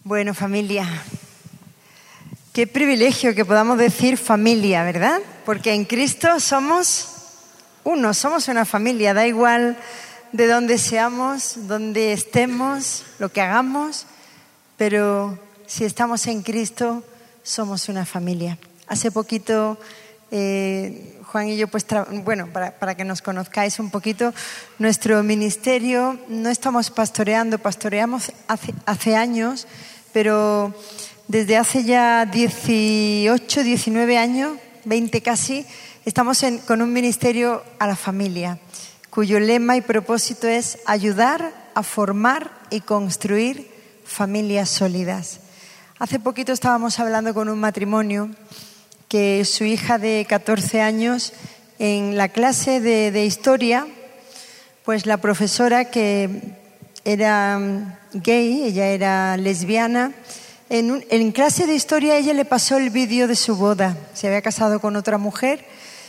Bueno, familia, qué privilegio que podamos decir familia, ¿verdad? Porque en Cristo somos uno, somos una familia, da igual de dónde seamos, dónde estemos, lo que hagamos, pero si estamos en Cristo somos una familia. Hace poquito Juan y yo, para que nos conozcáis un poquito, nuestro ministerio no estamos pastoreamos hace años, pero desde hace ya 18, 19 años, 20 casi, estamos con un ministerio a la familia, cuyo lema y propósito es ayudar a formar y construir familias sólidas. Hace poquito estábamos hablando con un matrimonio que su hija de 14 años, en la clase de historia, pues la profesora, que era gay, ella era lesbiana, en clase de historia ella le pasó el vídeo de su boda. Se había casado con otra mujer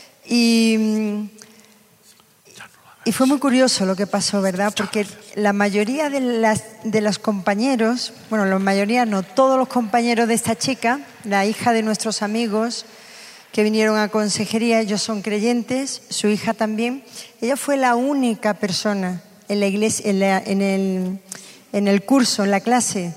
y fue muy curioso lo que pasó, ¿verdad? Porque la mayoría de los compañeros, bueno, la mayoría no, todos los compañeros de esta chica, la hija de nuestros amigos que vinieron a consejería, ellos son creyentes, su hija también. Ella fue la única persona en la iglesia, en el curso, en la clase,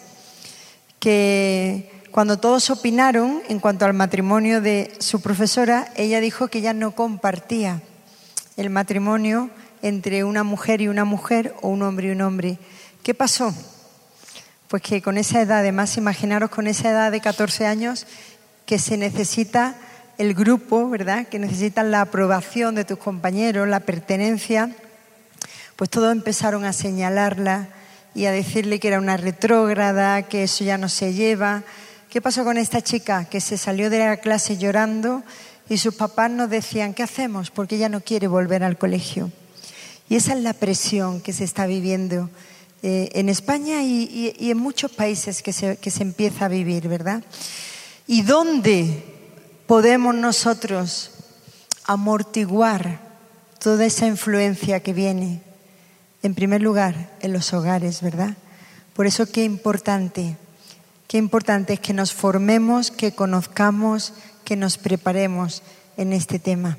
que cuando todos opinaron en cuanto al matrimonio de su profesora, ella dijo que ella no compartía el matrimonio entre una mujer y una mujer o un hombre y un hombre. ¿Qué pasó? Pues que con esa edad, además, imaginaros con esa edad de 14 años, que se necesita el grupo, ¿verdad? Que necesitan la aprobación de tus compañeros, la pertenencia. Pues todos empezaron a señalarla y a decirle que era una retrógrada, que eso ya no se lleva. ¿Qué pasó con esta chica? Que se salió de la clase llorando y sus papás nos decían, ¿qué hacemos? Porque ella no quiere volver al colegio. Y esa es la presión que se está viviendo en España y en muchos países que se empieza a vivir, ¿verdad? ¿Y dónde podemos nosotros amortiguar toda esa influencia que viene? En primer lugar, en los hogares, ¿verdad? Por eso qué importante es que nos formemos, que conozcamos, que nos preparemos en este tema.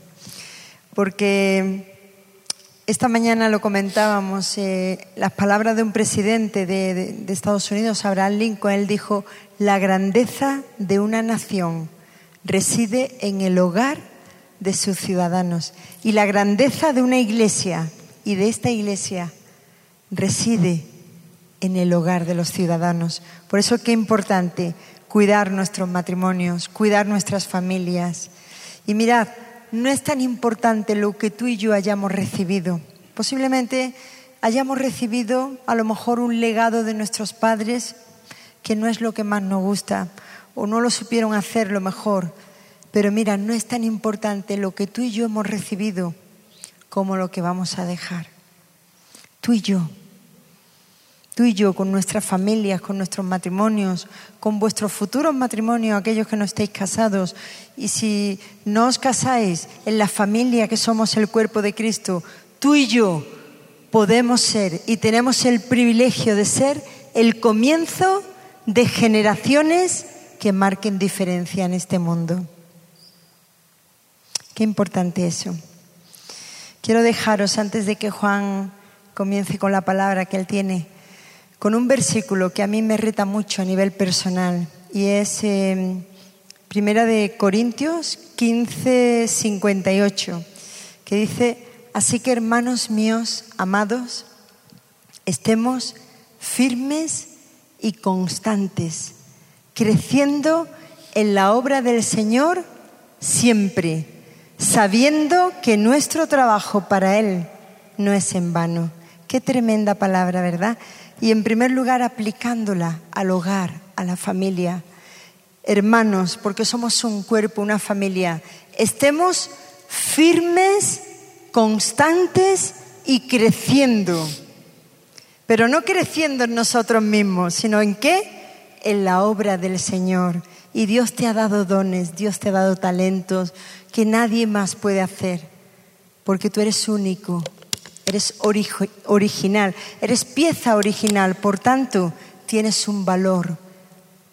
Porque esta mañana lo comentábamos, las palabras de un presidente de Estados Unidos, Abraham Lincoln. Él dijo, la grandeza de una nación reside en el hogar de sus ciudadanos. Y la grandeza de una iglesia y de esta iglesia reside en el hogar de los ciudadanos. Por eso qué importante cuidar nuestros matrimonios, cuidar nuestras familias. Y mirad, no es tan importante lo que tú y yo hayamos recibido. Posiblemente hayamos recibido a lo mejor un legado de nuestros padres que no es lo que más nos gusta o no lo supieron hacer lo mejor. Pero mira, no es tan importante lo que tú y yo hemos recibido como lo que vamos a dejar. Tú y yo con nuestras familias, con nuestros matrimonios, con vuestros futuros matrimonios, aquellos que no estéis casados. Y si no os casáis, en la familia que somos el cuerpo de Cristo, tú y yo podemos ser y tenemos el privilegio de ser el comienzo de generaciones que marquen diferencia en este mundo. Qué importante eso. Quiero dejaros, antes de que Juan comience con la palabra que él tiene, con un versículo que a mí me reta mucho a nivel personal, y es Primera de Corintios 15, 58, que dice, así que hermanos míos, amados, estemos firmes y constantes, creciendo en la obra del Señor siempre, sabiendo que nuestro trabajo para Él no es en vano. Qué tremenda palabra, ¿verdad? Y en primer lugar aplicándola al hogar, a la familia. Hermanos, porque somos un cuerpo, una familia, estemos firmes, constantes y creciendo. Pero no creciendo en nosotros mismos, sino ¿en qué? En la obra del Señor. Y Dios te ha dado dones, Dios te ha dado talentos que nadie más puede hacer, porque tú eres único. Eres original, eres pieza original, por tanto, tienes un valor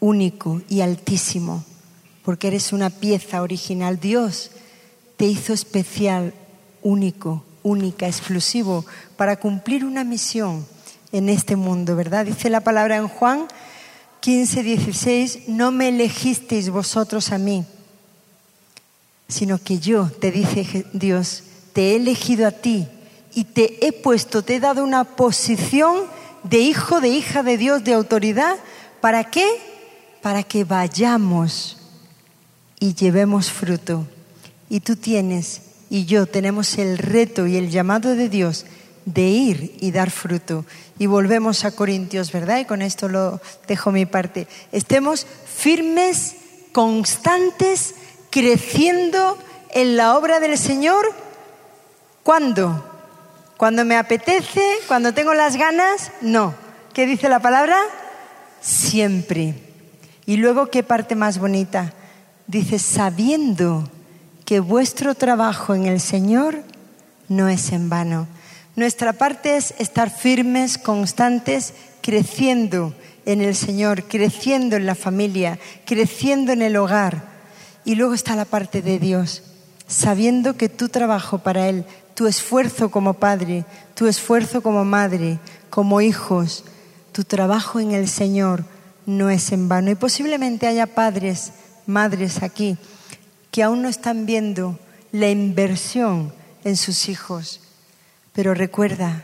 único y altísimo, porque eres una pieza original. Dios te hizo especial, único, única, exclusivo, para cumplir una misión en este mundo, ¿verdad? Dice la palabra en Juan 15:16, no me elegisteis vosotros a mí, sino que yo, te dice Dios, te he elegido a ti y te he puesto, te he dado una posición de hijo, de hija de Dios, de autoridad. ¿Para qué? Para que vayamos y llevemos fruto. Y tú tienes y yo tenemos el reto y el llamado de Dios de ir y dar fruto. Y volvemos a Corintios, ¿verdad? Y con esto lo dejo mi parte. Estemos firmes, constantes, creciendo en la obra del Señor. ¿Cuándo? ¿Cuando me apetece? ¿Cuando tengo las ganas? No. ¿Qué dice la palabra? Siempre. Y luego, ¿qué parte más bonita? Dice, sabiendo que vuestro trabajo en el Señor no es en vano. Nuestra parte es estar firmes, constantes, creciendo en el Señor, creciendo en la familia, creciendo en el hogar. Y luego está la parte de Dios, sabiendo que tu trabajo para Él, tu esfuerzo como padre, tu esfuerzo como madre, como hijos, tu trabajo en el Señor no es en vano. Y posiblemente haya padres, madres aquí que aún no están viendo la inversión en sus hijos. Pero recuerda,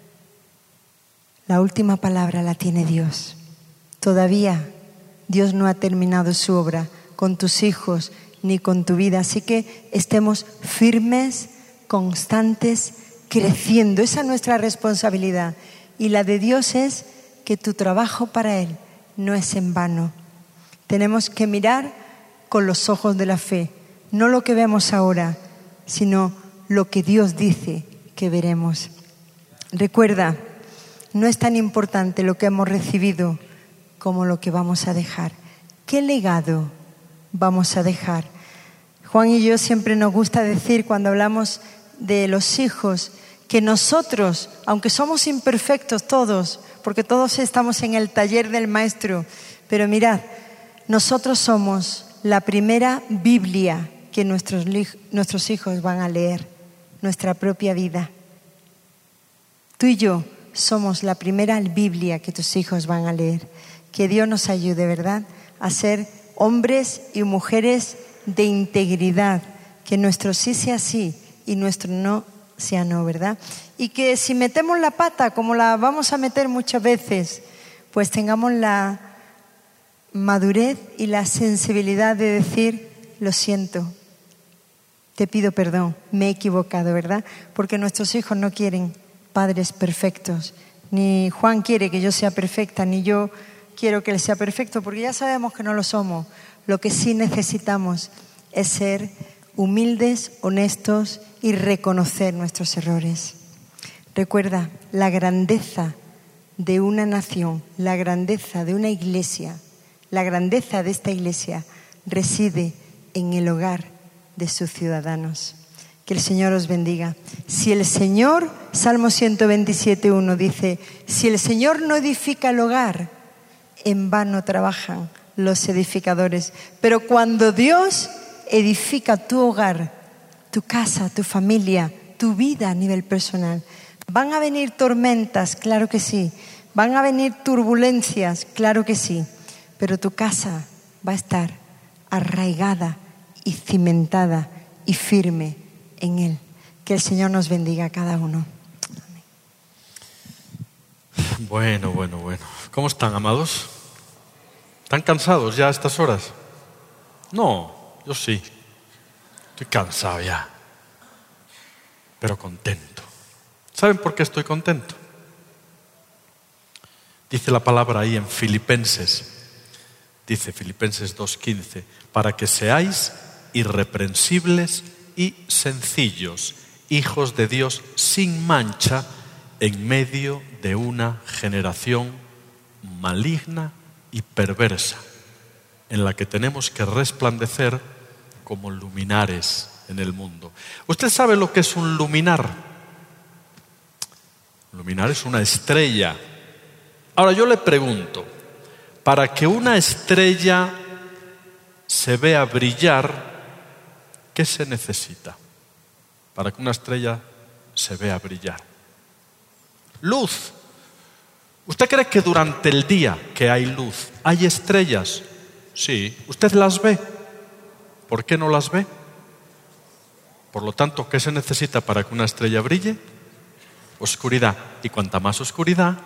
la última palabra la tiene Dios. Todavía Dios no ha terminado su obra con tus hijos ni con tu vida. Así que estemos firmes, constantes, creciendo. Esa es nuestra responsabilidad. Y la de Dios es que tu trabajo para Él no es en vano. Tenemos que mirar con los ojos de la fe. No lo que vemos ahora, sino lo que Dios dice que veremos. Recuerda, no es tan importante lo que hemos recibido como lo que vamos a dejar. ¿Qué legado vamos a dejar? Juan y yo siempre nos gusta decir cuando hablamos de los hijos que nosotros, aunque somos imperfectos todos, porque todos estamos en el taller del maestro, pero mirad, nosotros somos la primera Biblia que nuestros hijos van a leer, nuestra propia vida. Tú y yo somos la primera Biblia que tus hijos van a leer. Que Dios nos ayude, ¿verdad?, a ser hombres y mujeres de integridad, que nuestro sí sea sí y nuestro no sea no, ¿verdad? Y que si metemos la pata, como la vamos a meter muchas veces, pues tengamos la madurez y la sensibilidad de decir, lo siento, te pido perdón, me he equivocado, ¿verdad? Porque nuestros hijos no quieren padres perfectos. Ni Juan quiere que yo sea perfecta, ni yo quiero que él sea perfecto, porque ya sabemos que no lo somos. Lo que sí necesitamos es ser humildes, honestos y reconocer nuestros errores. Recuerda, la grandeza de una nación, la grandeza de una iglesia, la grandeza de esta iglesia reside en el hogar de sus ciudadanos. Que el Señor os bendiga. Si el Señor, Salmo 127:1 dice, si el Señor no edifica el hogar, en vano trabajan los edificadores. Pero cuando Dios edifica tu hogar, tu casa, tu familia, tu vida a nivel personal, van a venir tormentas, claro que sí. Van a venir turbulencias, claro que sí. Pero tu casa va a estar arraigada y cimentada y firme en Él. Que el Señor nos bendiga a cada uno. Amén. Bueno. ¿Cómo están, amados? ¿Están cansados ya a estas horas? No, yo sí. Estoy cansado ya, pero contento. ¿Saben por qué estoy contento? Dice la palabra ahí en Filipenses. Dice Filipenses 2:15, para que seáis irreprensibles y sencillos, hijos de Dios sin mancha, en medio de una generación maligna y perversa, en la que tenemos que resplandecer como luminares en el mundo. ¿Usted sabe lo que es un luminar? Un luminar es una estrella. Ahora yo le pregunto, para que una estrella se vea brillar, ¿qué se necesita? Para que una estrella se vea brillar. Luz. ¿Usted cree que durante el día que hay luz hay estrellas? Sí. ¿Usted las ve? ¿Por qué no las ve? Por lo tanto, ¿qué se necesita para que una estrella brille? Oscuridad. Y cuanta más oscuridad,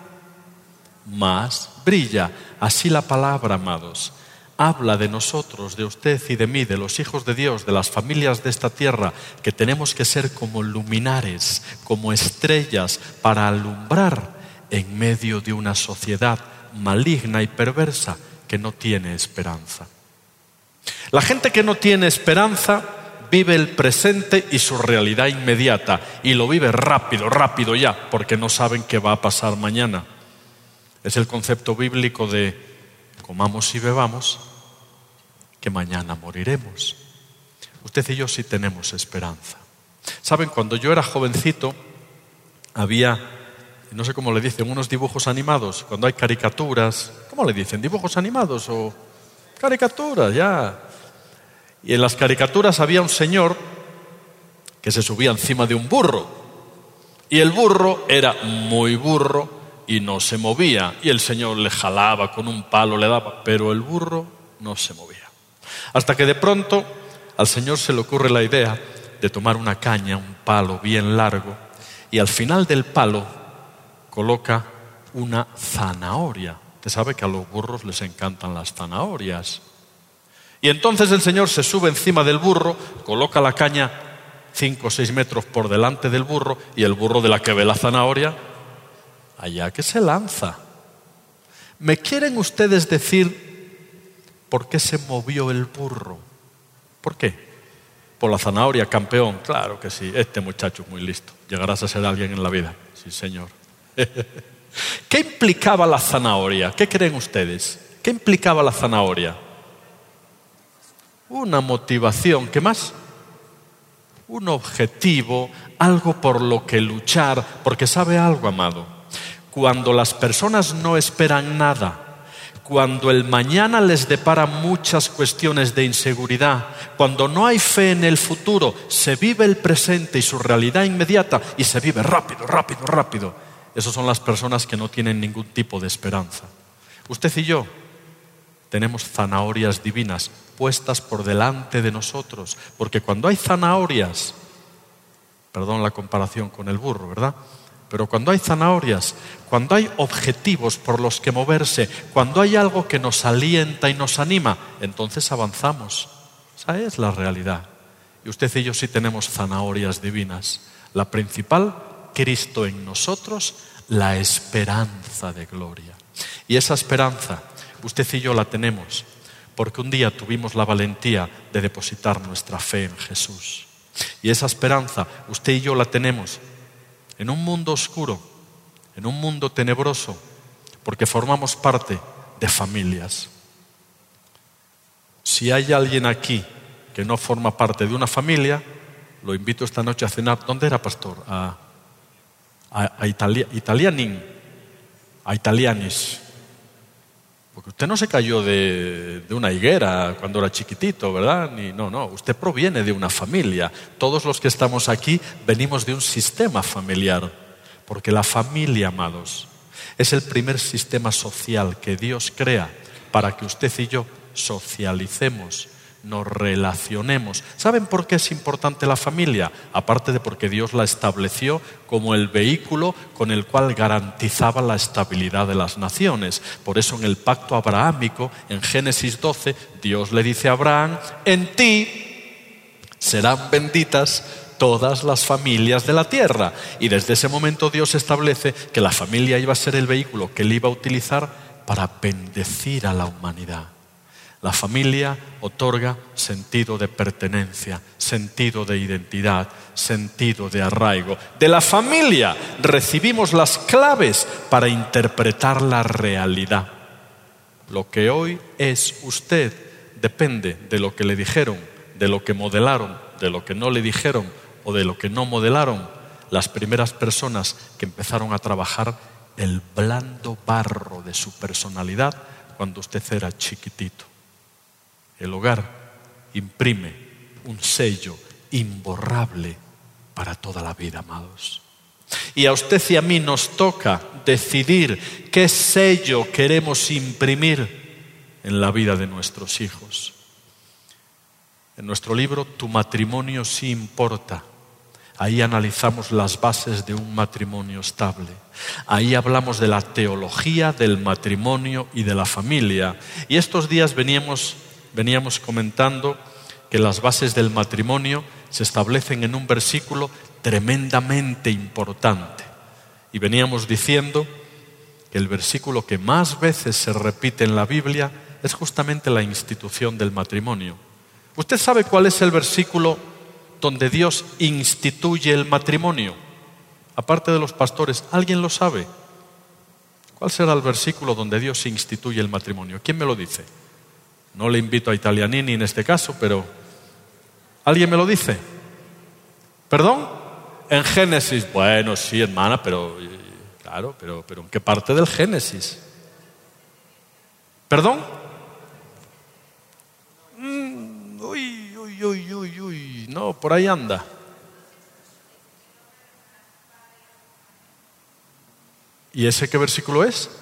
más brilla. Así la palabra, amados, habla de nosotros, de usted y de mí, de los hijos de Dios, de las familias de esta tierra, que tenemos que ser como luminares, como estrellas para alumbrar en medio de una sociedad maligna y perversa que no tiene esperanza. La gente que no tiene esperanza vive el presente y su realidad inmediata, y lo vive rápido ya, porque no saben qué va a pasar mañana. Es el concepto bíblico de comamos y bebamos, que mañana moriremos. Usted y yo sí tenemos esperanza. ¿Saben? Cuando yo era jovencito, había, no sé cómo le dicen, unos dibujos animados, cuando hay caricaturas. ¿Cómo le dicen? ¿Dibujos animados o caricaturas? Ya. Y en las caricaturas había un señor que se subía encima de un burro. Y el burro era muy burro y no se movía. Y el señor le jalaba con un palo, le daba, pero el burro no se movía. Hasta que de pronto al señor se le ocurre la idea de tomar una caña, un palo bien largo, y al final del palo coloca una zanahoria. Usted sabe que a los burros les encantan las zanahorias. Y entonces el señor se sube encima del burro, coloca la caña 5 o 6 metros por delante del burro, y el burro, de la que ve la zanahoria, allá que se lanza. ¿Me quieren ustedes decir por qué se movió el burro? ¿Por qué? Por la zanahoria, campeón. Claro que sí, este muchacho es muy listo. Llegarás a ser alguien en la vida. Sí, señor. ¿Qué implicaba la zanahoria? ¿Qué creen ustedes? ¿Qué implicaba la zanahoria? Una motivación. ¿Qué más? Un objetivo, algo por lo que luchar. Porque sabe algo, amado. Cuando las personas no esperan nada, cuando el mañana les depara muchas cuestiones de inseguridad, cuando no hay fe en el futuro, se vive el presente y su realidad inmediata, y se vive rápido. Esas son las personas que no tienen ningún tipo de esperanza. Usted y yo tenemos zanahorias divinas puestas por delante de nosotros, porque cuando hay zanahorias, perdón la comparación con el burro, ¿verdad? Pero cuando hay zanahorias, cuando hay objetivos por los que moverse, cuando hay algo que nos alienta y nos anima, entonces avanzamos. Esa es la realidad. Y usted y yo sí tenemos zanahorias divinas. La principal, Cristo en nosotros, la esperanza de gloria. Y esa esperanza, usted y yo la tenemos porque un día tuvimos la valentía de depositar nuestra fe en Jesús. Y esa esperanza, usted y yo la tenemos en un mundo oscuro, en un mundo tenebroso, porque formamos parte de familias. Si hay alguien aquí que no forma parte de una familia, lo invito esta noche a cenar. ¿Dónde era, pastor? A Italianis. Porque usted no se cayó de una higuera cuando era chiquitito, ¿verdad? No, usted proviene de una familia. Todos los que estamos aquí venimos de un sistema familiar. Porque la familia, amados, es el primer sistema social que Dios crea para que usted y yo socialicemos, nos relacionemos. ¿Saben por qué es importante la familia? Aparte de porque Dios la estableció como el vehículo con el cual garantizaba la estabilidad de las naciones. Por eso en el pacto abrahámico, en Génesis 12, Dios le dice a Abraham: en ti serán benditas todas las familias de la tierra. Y desde ese momento Dios establece que la familia iba a ser el vehículo que él iba a utilizar para bendecir a la humanidad. La familia otorga sentido de pertenencia, sentido de identidad, sentido de arraigo. De la familia recibimos las claves para interpretar la realidad. Lo que hoy es usted depende de lo que le dijeron, de lo que modelaron, de lo que no le dijeron o de lo que no modelaron las primeras personas que empezaron a trabajar el blando barro de su personalidad cuando usted era chiquitito. El hogar imprime un sello imborrable para toda la vida, amados. Y a usted y a mí nos toca decidir qué sello queremos imprimir en la vida de nuestros hijos. En nuestro libro Tu matrimonio sí importa. Ahí analizamos las bases de un matrimonio estable. Ahí hablamos de la teología del matrimonio y de la familia. Y estos días veníamos comentando que las bases del matrimonio se establecen en un versículo tremendamente importante. Y veníamos diciendo que el versículo que más veces se repite en la Biblia es justamente la institución del matrimonio. ¿Usted sabe cuál es el versículo donde Dios instituye el matrimonio? Aparte de los pastores, ¿alguien lo sabe? ¿Cuál será el versículo donde Dios instituye el matrimonio? ¿Quién me lo dice? No le invito a Italianini en este caso, pero ¿alguien me lo dice? ¿Perdón? En Génesis. Bueno, sí, hermana, pero claro, pero ¿en qué parte del Génesis? ¿Perdón? Uy, no, por ahí anda. ¿Y ese qué versículo es?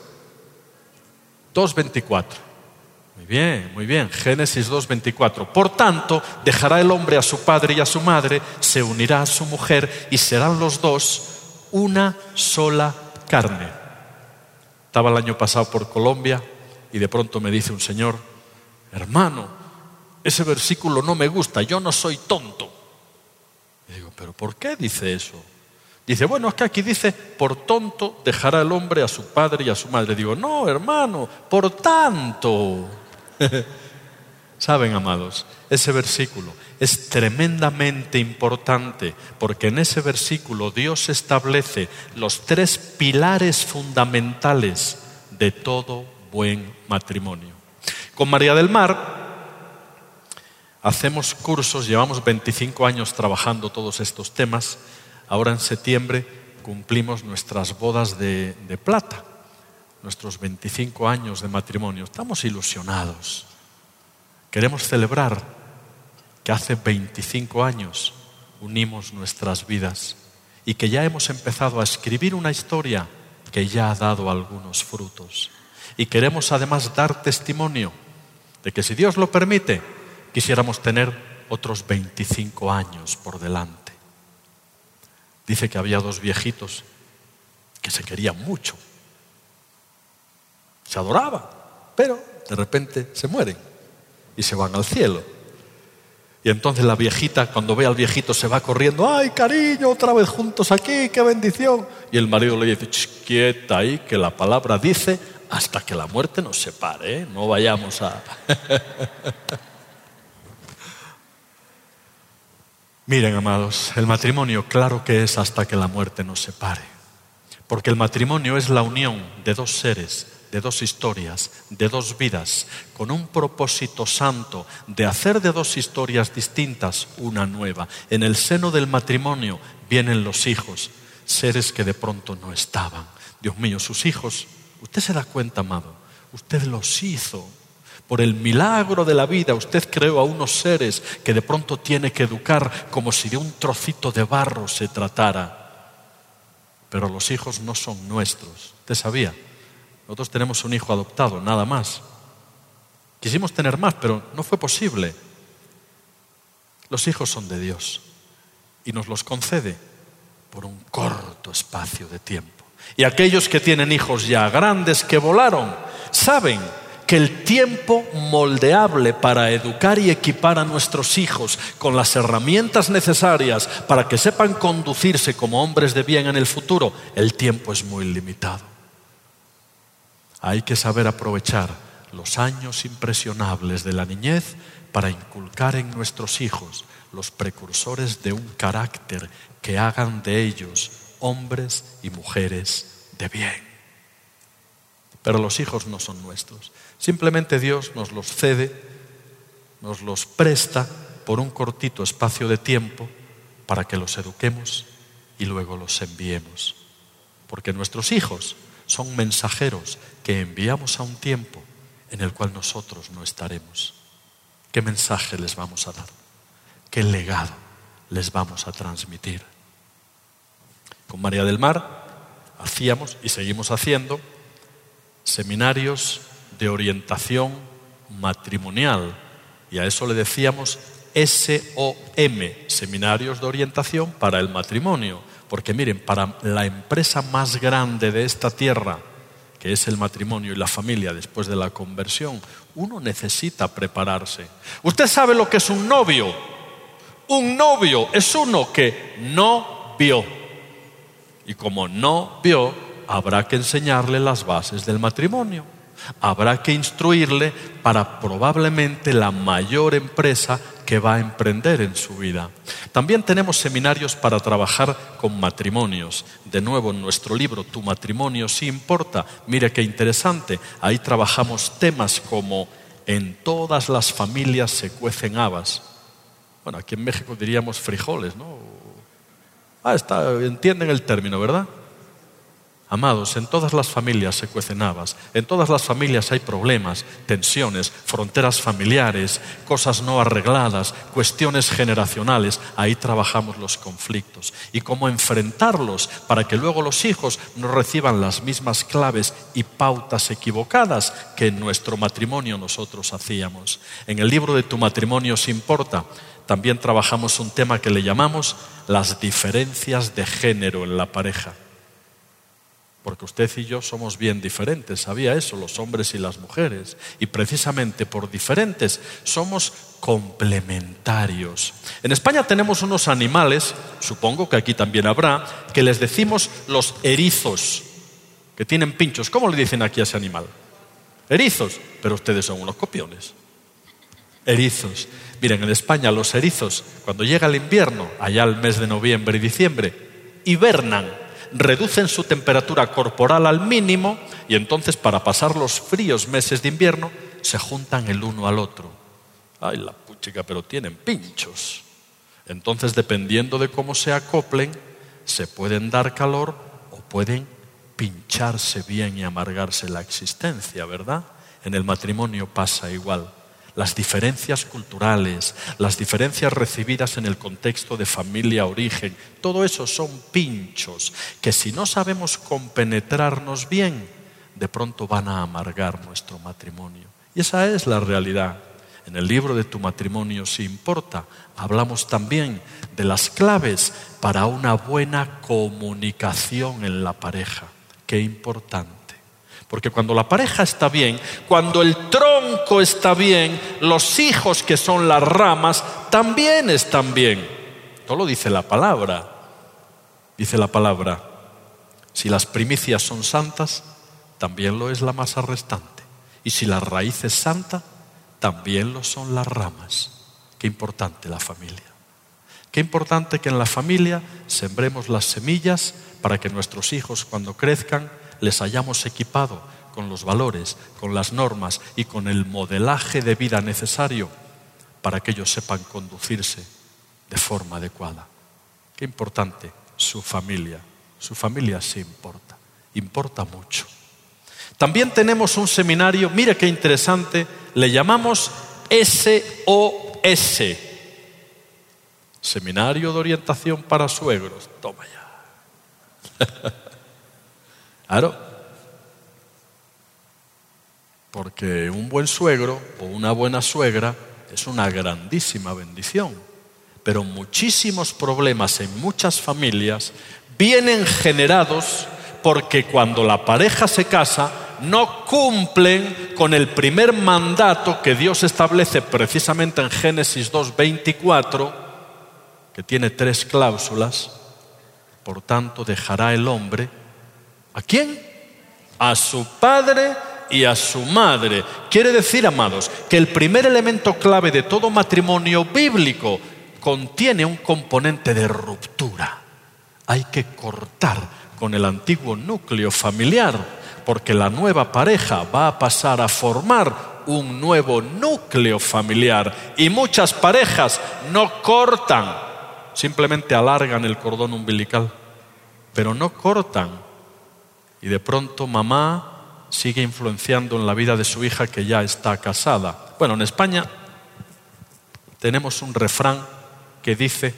2:24. Muy bien, Génesis 2:24. Por tanto, dejará el hombre a su padre y a su madre, se unirá a su mujer y serán los dos una sola carne. Estaba el año pasado por Colombia y de pronto me dice un señor: hermano, ese versículo no me gusta, yo no soy tonto. Y digo, ¿pero por qué dice eso? Dice, bueno, es que aquí dice, por tonto dejará el hombre a su padre y a su madre. Digo, no, hermano, por tanto. Saben, amados, ese versículo es tremendamente importante porque en ese versículo Dios establece los 3 pilares fundamentales de todo buen matrimonio. Con María del Mar hacemos cursos, llevamos 25 años trabajando todos estos temas. Ahora en septiembre cumplimos nuestras bodas de plata, nuestros 25 años de matrimonio. Estamos ilusionados. Queremos celebrar que hace 25 años unimos nuestras vidas y que ya hemos empezado a escribir una historia que ya ha dado algunos frutos. Y queremos además dar testimonio de que, si Dios lo permite, quisiéramos tener otros 25 años por delante. Dice que había 2 viejitos que se querían mucho, se adoraban, pero de repente se mueren y se van al cielo. Y entonces la viejita, cuando ve al viejito, se va corriendo: ¡ay, cariño, otra vez juntos aquí, qué bendición! Y el marido le dice: quieta ahí, que la palabra dice hasta que la muerte nos separe, ¿eh? No vayamos a... Miren, amados, el matrimonio claro que es hasta que la muerte nos separe. Porque el matrimonio es la unión de 2 seres, de 2 historias, de 2 vidas, con un propósito santo de hacer de 2 historias distintas una nueva. En el seno del matrimonio vienen los hijos, seres que de pronto no estaban. Dios mío, sus hijos, usted se da cuenta, amado, usted los hizo. Por el milagro de la vida, usted creó a unos seres que de pronto tiene que educar como si de un trocito de barro se tratara. Pero los hijos no son nuestros. ¿Usted sabía? Nosotros tenemos un hijo adoptado, nada más. Quisimos tener más, pero no fue posible. Los hijos son de Dios y nos los concede por un corto espacio de tiempo. Y aquellos que tienen hijos ya grandes que volaron, saben que el tiempo moldeable para educar y equipar a nuestros hijos con las herramientas necesarias para que sepan conducirse como hombres de bien en el futuro, el tiempo es muy limitado. Hay que saber aprovechar los años impresionables de la niñez para inculcar en nuestros hijos los precursores de un carácter que hagan de ellos hombres y mujeres de bien. Pero los hijos no son nuestros. Simplemente Dios nos los cede, nos los presta por un cortito espacio de tiempo para que los eduquemos y luego los enviemos. Porque nuestros hijos son mensajeros que enviamos a un tiempo en el cual nosotros no estaremos. ¿Qué mensaje les vamos a dar? ¿Qué legado les vamos a transmitir? Con María del Mar hacíamos y seguimos haciendo seminarios de orientación matrimonial, y a eso le decíamos SOM, Seminarios de Orientación para el Matrimonio, porque miren, para la empresa más grande de esta tierra, que es el matrimonio y la familia después de la conversión, uno necesita prepararse. ¿Usted sabe lo que es un novio? Un novio es uno que no vio, y como no vio, habrá que enseñarle las bases del matrimonio. Habrá que instruirle para probablemente la mayor empresa que va a emprender en su vida. También tenemos seminarios para trabajar con matrimonios. De nuevo, en nuestro libro Tu matrimonio sí importa. Mire qué interesante. Ahí trabajamos temas como en todas las familias se cuecen habas. Bueno, aquí en México diríamos frijoles, ¿no? Entienden el término, ¿verdad? Amados, en todas las familias se cuecen habas, en todas las familias hay problemas, tensiones, fronteras familiares, cosas no arregladas, cuestiones generacionales. Ahí trabajamos los conflictos y cómo enfrentarlos para que luego los hijos no reciban las mismas claves y pautas equivocadas que en nuestro matrimonio nosotros hacíamos. En el libro de Tu matrimonio sí importa, también trabajamos un tema que le llamamos las diferencias de género en la pareja. Porque usted y yo somos bien diferentes, ¿sabía eso? Los hombres y las mujeres. Y precisamente por diferentes somos complementarios. En España tenemos unos animales, supongo que aquí también habrá, que les decimos los erizos, que tienen pinchos. ¿Cómo le dicen aquí a ese animal? Erizos. Pero ustedes son unos copiones. Erizos. Miren, en España los erizos, cuando llega el invierno, allá el mes de noviembre y diciembre, hibernan. Reducen su temperatura corporal al mínimo y entonces para pasar los fríos meses de invierno se juntan el uno al otro. Ay, la puchica, pero tienen pinchos. Entonces, dependiendo de cómo se acoplen, se pueden dar calor o pueden pincharse bien y amargarse la existencia, ¿verdad? En el matrimonio pasa igual. Las diferencias culturales, las diferencias recibidas en el contexto de familia, origen, todo eso son pinchos que si no sabemos compenetrarnos bien, de pronto van a amargar nuestro matrimonio. Y esa es la realidad. En el libro de Tu matrimonio sí importa, hablamos también de las claves para una buena comunicación en la pareja. Qué importante. Porque cuando la pareja está bien, cuando el tronco está bien, los hijos que son las ramas también están bien. Todo lo dice la palabra. Dice la palabra, si las primicias son santas, también lo es la masa restante. Y si la raíz es santa, también lo son las ramas. Qué importante la familia. Qué importante que en la familia sembremos las semillas para que nuestros hijos cuando crezcan les hayamos equipado con los valores, con las normas y con el modelaje de vida necesario para que ellos sepan conducirse de forma adecuada. Qué importante su familia. Su familia sí importa, importa mucho. También tenemos un seminario, mira qué interesante, le llamamos SOS, Seminario de Orientación para Suegros. Toma ya. Claro, porque un buen suegro o una buena suegra es una grandísima bendición, pero muchísimos problemas en muchas familias vienen generados porque cuando la pareja se casa no cumplen con el primer mandato que Dios establece precisamente en Génesis 2:24, que tiene 3 cláusulas. Por tanto, dejará el hombre ¿a quién? A su padre y a su madre. Quiere decir, amados, que el primer elemento clave de todo matrimonio bíblico contiene un componente de ruptura. Hay que cortar con el antiguo núcleo familiar, porque la nueva pareja va a pasar a formar un nuevo núcleo familiar. Y muchas parejas no cortan, simplemente alargan el cordón umbilical, pero no cortan. Y de pronto mamá sigue influenciando en la vida de su hija que ya está casada. Bueno, en España tenemos un refrán que dice: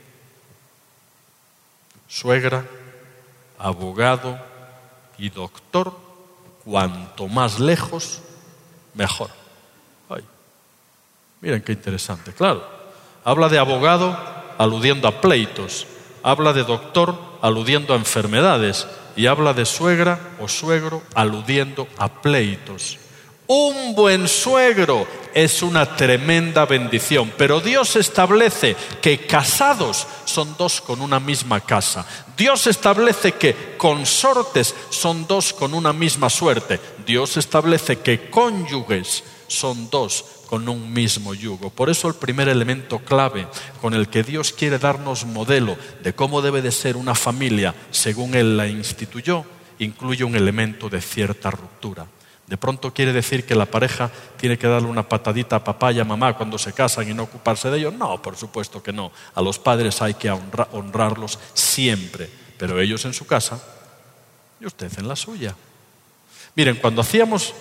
suegra, abogado y doctor, cuanto más lejos, mejor. Ay, miren qué interesante. Claro, habla de abogado aludiendo a pleitos, habla de doctor aludiendo a enfermedades y habla de suegra o suegro aludiendo a pleitos. Un buen suegro es una tremenda bendición, pero Dios establece que casados son dos con una misma casa. Dios establece que consortes son dos con una misma suerte. Dios establece que cónyuges son dos con un mismo yugo. Por eso el primer elemento clave con el que Dios quiere darnos modelo de cómo debe de ser una familia según Él la instituyó, incluye un elemento de cierta ruptura. De pronto quiere decir que la pareja tiene que darle una patadita a papá y a mamá cuando se casan y no ocuparse de ellos. No, por supuesto que no. A los padres hay que honrarlos siempre, pero ellos en su casa y usted en la suya. Miren, cuando hacíamos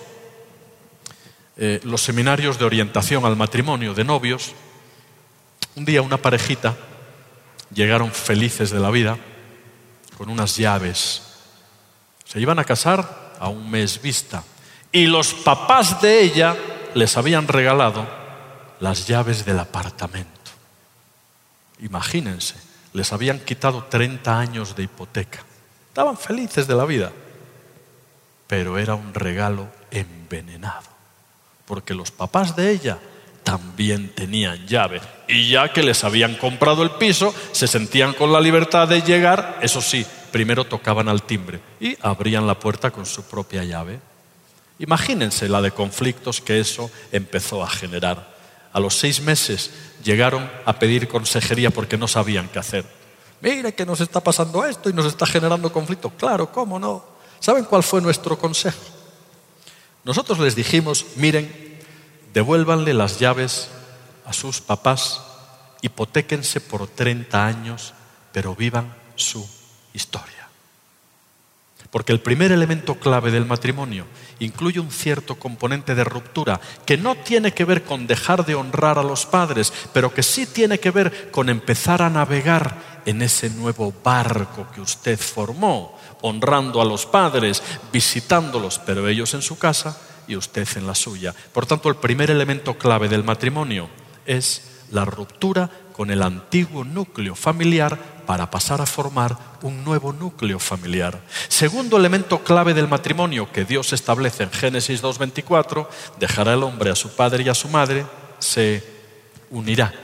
los seminarios de orientación al matrimonio de novios, un día una parejita llegaron felices de la vida con unas llaves. Se iban a casar a un mes vista. Y los papás de ella les habían regalado las llaves del apartamento. Imagínense, les habían quitado 30 años de hipoteca. Estaban felices de la vida, pero era un regalo envenenado, porque los papás de ella también tenían llave. Y ya que les habían comprado el piso, se sentían con la libertad de llegar. Eso sí, primero tocaban al timbre y abrían la puerta con su propia llave. Imagínense la de conflictos que eso empezó a generar. A los 6 meses llegaron a pedir consejería porque no sabían qué hacer. Mire que nos está pasando esto y nos está generando conflicto. Claro, ¿cómo no? ¿Saben cuál fue nuestro consejo? Nosotros les dijimos: miren, devuélvanle las llaves a sus papás, hipotéquense por 30 años, pero vivan su historia. Porque el primer elemento clave del matrimonio incluye un cierto componente de ruptura que no tiene que ver con dejar de honrar a los padres, pero que sí tiene que ver con empezar a navegar en ese nuevo barco que usted formó, honrando a los padres, visitándolos, pero ellos en su casa y usted en la suya. Por tanto, el primer elemento clave del matrimonio es la ruptura con el antiguo núcleo familiar para pasar a formar un nuevo núcleo familiar. Segundo elemento clave del matrimonio que Dios establece en Génesis 2:24, dejará el hombre a su padre y a su madre, se unirá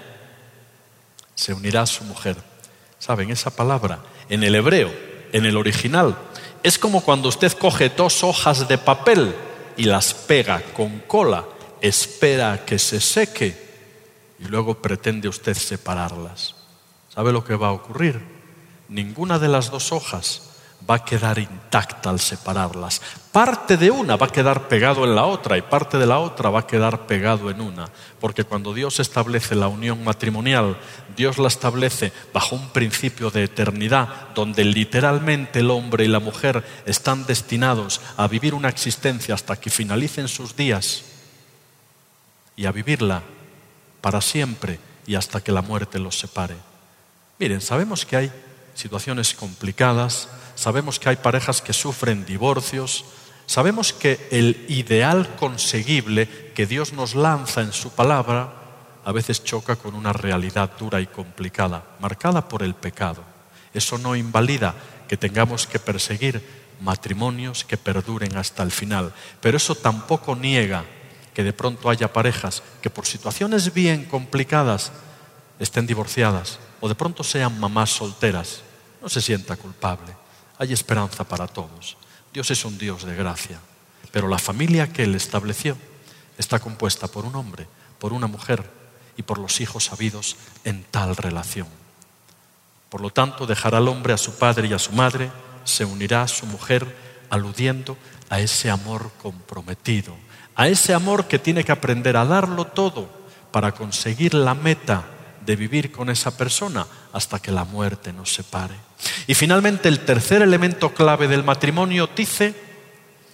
a su mujer. ¿Saben? Esa palabra en el hebreo, en el original, es como cuando usted coge 2 hojas de papel y las pega con cola, espera a que se seque y luego pretende usted separarlas. ¿Sabe lo que va a ocurrir? Ninguna de las 2 hojas va a quedar intacta al separarlas. Parte de una va a quedar pegado en la otra y parte de la otra va a quedar pegado en una. Porque cuando Dios establece la unión matrimonial, Dios la establece bajo un principio de eternidad, donde literalmente el hombre y la mujer están destinados a vivir una existencia hasta que finalicen sus días y a vivirla para siempre y hasta que la muerte los separe. Miren, sabemos que hay situaciones complicadas, sabemos que hay parejas que sufren divorcios, sabemos que el ideal conseguible que Dios nos lanza en su palabra a veces choca con una realidad dura y complicada, marcada por el pecado. Eso no invalida que tengamos que perseguir matrimonios que perduren hasta el final, pero eso tampoco niega que de pronto haya parejas que por situaciones bien complicadas estén divorciadas o de pronto sean mamás solteras. No se sienta culpable. Hay esperanza para todos. Dios es un Dios de gracia. Pero la familia que Él estableció está compuesta por un hombre, por una mujer y por los hijos habidos en tal relación. Por lo tanto, dejará al hombre a su padre y a su madre, se unirá a su mujer, aludiendo a ese amor comprometido, a ese amor que tiene que aprender a darlo todo para conseguir la meta de vivir con esa persona hasta que la muerte nos separe. Y finalmente el tercer elemento clave del matrimonio dice: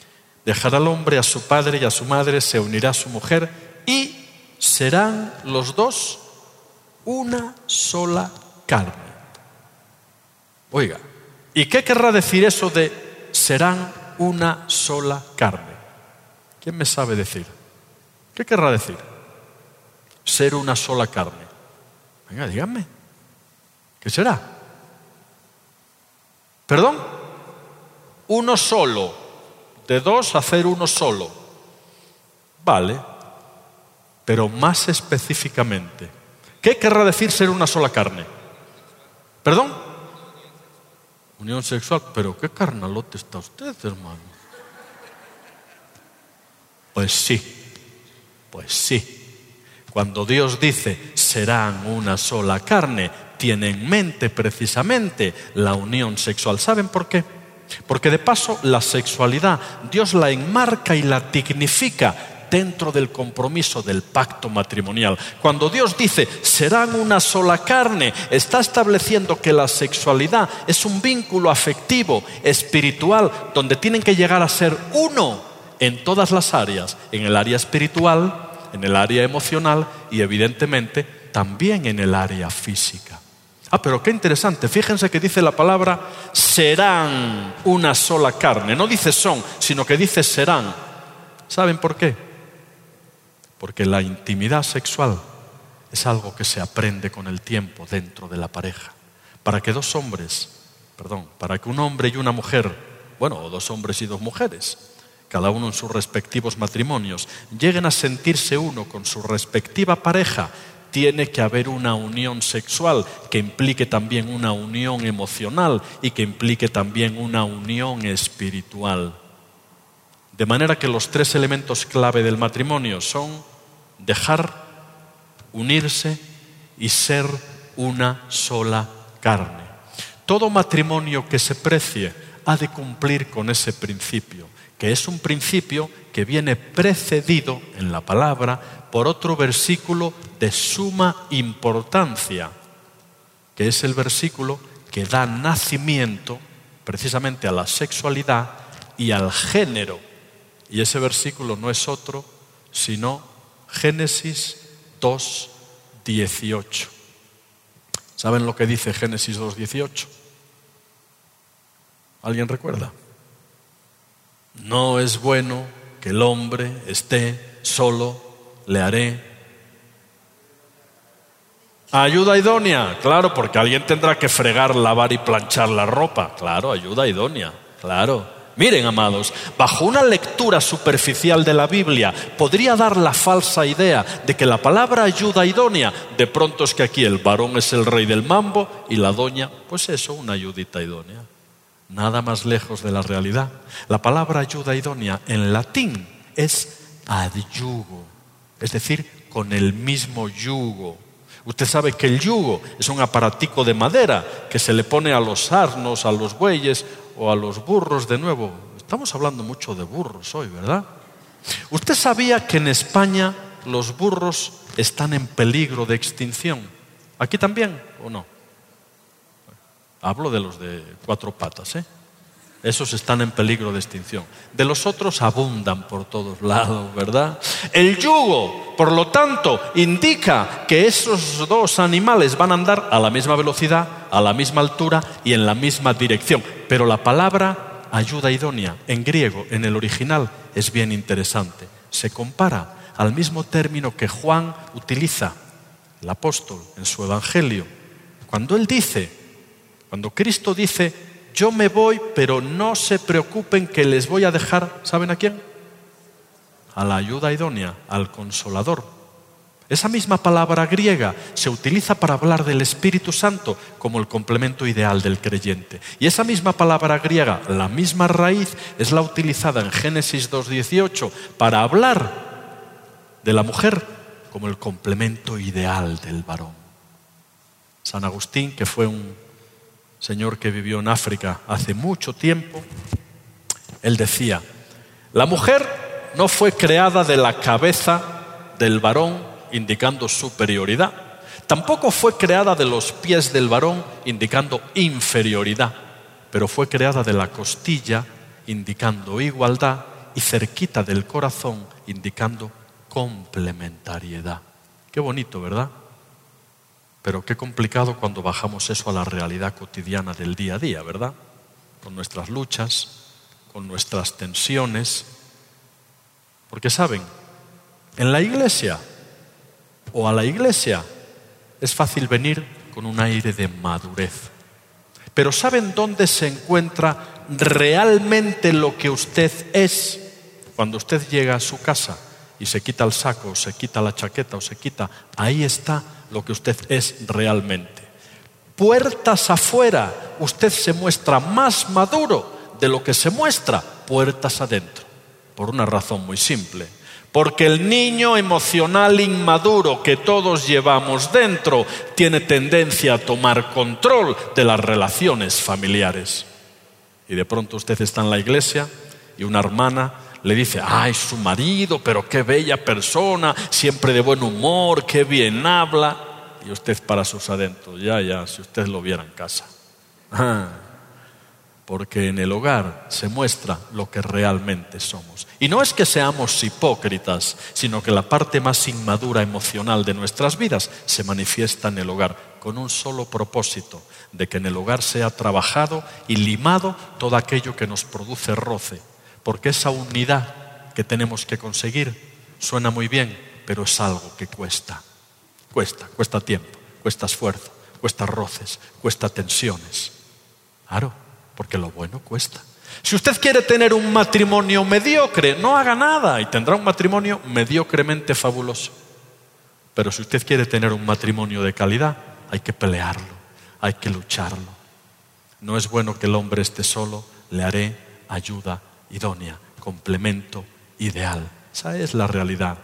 Dejará al hombre a su padre y a su madre, se unirá a su mujer y serán los dos una sola carne. Oiga, ¿y qué querrá decir eso de serán una sola carne? ¿Quién me sabe decir? ¿Qué querrá decir? Ser una sola carne. Venga, díganme. ¿Qué será? ¿Perdón? Uno solo. De dos hacer uno solo. Vale. Pero más específicamente, ¿qué querrá decir ser una sola carne? ¿Perdón? Unión sexual. Pero qué carnalote está usted, hermano. Pues sí. Cuando Dios dice serán una sola carne, tiene en mente precisamente la unión sexual. ¿Saben por qué? Porque de paso la sexualidad Dios la enmarca y la dignifica dentro del compromiso del pacto matrimonial. Cuando Dios dice serán una sola carne, está estableciendo que la sexualidad es un vínculo afectivo, espiritual, donde tienen que llegar a ser uno en todas las áreas, en el área espiritual, en el área emocional y evidentemente también en el área física. Pero qué interesante, fíjense que dice la palabra serán una sola carne. No dice son, sino que dice serán. ¿Saben por qué? Porque la intimidad sexual es algo que se aprende con el tiempo dentro de la pareja. Para que para que un hombre y una mujer, o dos hombres y dos mujeres, cada uno en sus respectivos matrimonios, lleguen a sentirse uno con su respectiva pareja, tiene que haber una unión sexual que implique también una unión emocional y que implique también una unión espiritual. De manera que los tres elementos clave del matrimonio son dejar, unirse y ser una sola carne. Todo matrimonio que se precie ha de cumplir con ese principio, que es un principio que viene precedido en la palabra por otro versículo de suma importancia, que es el versículo que da nacimiento precisamente a la sexualidad y al género. Y ese versículo no es otro sino Génesis 2:18. ¿Saben lo que dice Génesis 2:18? ¿Alguien recuerda? No es bueno que el hombre esté solo, le haré ayuda idónea. Claro, porque alguien tendrá que fregar, lavar y planchar la ropa. Claro, ayuda idónea, claro. Miren, amados, bajo una lectura superficial de la Biblia podría dar la falsa idea de que la palabra ayuda idónea, de pronto es que aquí el varón es el rey del mambo y la doña, pues eso, una ayudita idónea. Nada más lejos de la realidad. La palabra ayuda idónea en latín es ad yugo, es decir, con el mismo yugo. Usted sabe que el yugo es un aparatico de madera que se le pone a los asnos, a los bueyes o a los burros. De nuevo, estamos hablando mucho de burros hoy, ¿verdad? ¿Usted sabía que en España los burros están en peligro de extinción? ¿Aquí también o no? Hablo de los de cuatro patas, ¿eh? Esos están en peligro de extinción. De los otros abundan por todos lados, ¿verdad? El yugo, por lo tanto, indica que esos dos animales van a andar a la misma velocidad, a la misma altura y en la misma dirección. Pero la palabra ayuda idónea en griego, en el original, es bien interesante. Se compara al mismo término que Juan utiliza, el apóstol, en su evangelio. Cuando Cristo dice: yo me voy, pero no se preocupen que les voy a dejar, ¿saben a quién? A la ayuda idónea, al Consolador. Esa misma palabra griega se utiliza para hablar del Espíritu Santo como el complemento ideal del creyente. Y esa misma palabra griega, la misma raíz, es la utilizada en Génesis 2:18 para hablar de la mujer como el complemento ideal del varón. San Agustín, que fue un señor que vivió en África hace mucho tiempo, él decía: la mujer no fue creada de la cabeza del varón indicando superioridad, tampoco fue creada de los pies del varón indicando inferioridad, pero fue creada de la costilla indicando igualdad y cerquita del corazón, indicando complementariedad. Qué bonito, ¿verdad? Pero qué complicado cuando bajamos eso a la realidad cotidiana del día a día, ¿verdad? Con nuestras luchas, con nuestras tensiones. Porque saben, en la iglesia o a la iglesia es fácil venir con un aire de madurez. Pero ¿saben dónde se encuentra realmente lo que usted es? Cuando usted llega a su casa y se quita el saco, o se quita la chaqueta, o se quita, ahí está lo que usted es realmente. Puertas afuera, usted se muestra más maduro de lo que se muestra puertas adentro. Por una razón muy simple. Porque el niño emocional inmaduro que todos llevamos dentro tiene tendencia a tomar control de las relaciones familiares. Y de pronto usted está en la iglesia y una hermana le dice, ¡ay, su marido, pero qué bella persona, siempre de buen humor, qué bien habla! Y usted para sus adentros, ya, si usted lo viera en casa. Porque en el hogar se muestra lo que realmente somos. Y no es que seamos hipócritas, sino que la parte más inmadura emocional de nuestras vidas se manifiesta en el hogar, con un solo propósito, de que en el hogar sea trabajado y limado todo aquello que nos produce roce. Porque esa unidad que tenemos que conseguir suena muy bien, pero es algo que cuesta. Cuesta tiempo, cuesta esfuerzo, cuesta roces, cuesta tensiones. Claro, porque lo bueno cuesta. Si usted quiere tener un matrimonio mediocre, no haga nada y tendrá un matrimonio mediocremente fabuloso. Pero si usted quiere tener un matrimonio de calidad, hay que pelearlo, hay que lucharlo. No es bueno que el hombre esté solo, le haré ayuda idónea, complemento ideal. Esa es la realidad.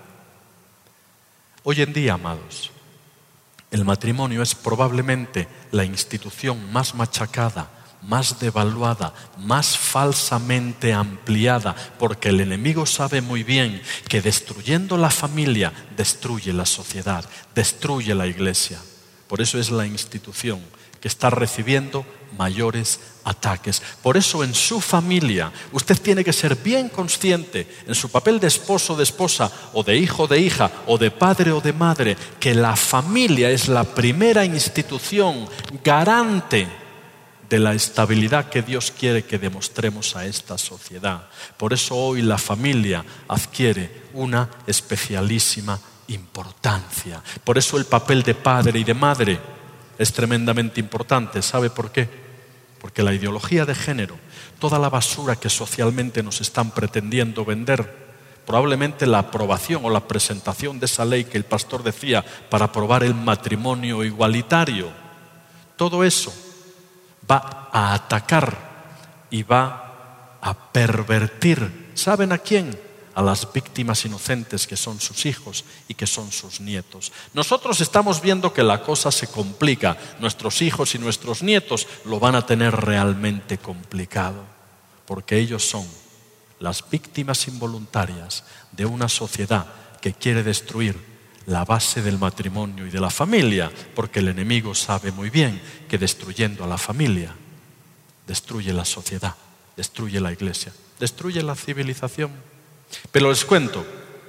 Hoy en día, amados, el matrimonio es probablemente la institución más machacada, más devaluada, más falsamente ampliada, porque el enemigo sabe muy bien que destruyendo la familia, destruye la sociedad, destruye la iglesia. Por eso es la institución que está recibiendo mayores ataques. Por eso en su familia usted tiene que ser bien consciente, en su papel de esposo, de esposa, o de hijo, de hija, o de padre o de madre, que la familia es la primera institución garante de la estabilidad que Dios quiere que demostremos a esta sociedad. Por eso hoy la familia adquiere una especialísima importancia. Por eso el papel de padre y de madre es tremendamente importante. ¿Sabe por qué? Porque la ideología de género, toda la basura que socialmente nos están pretendiendo vender, probablemente la aprobación o la presentación de esa ley que el pastor decía para aprobar el matrimonio igualitario, todo eso va a atacar y va a pervertir. ¿Saben a quién? A las víctimas inocentes que son sus hijos y que son sus nietos. Nosotros estamos viendo que la cosa se complica. Nuestros hijos y nuestros nietos lo van a tener realmente complicado, porque ellos son las víctimas involuntarias de una sociedad que quiere destruir la base del matrimonio y de la familia, porque el enemigo sabe muy bien que destruyendo a la familia, destruye la sociedad, destruye la iglesia, destruye la civilización. Pero les cuento,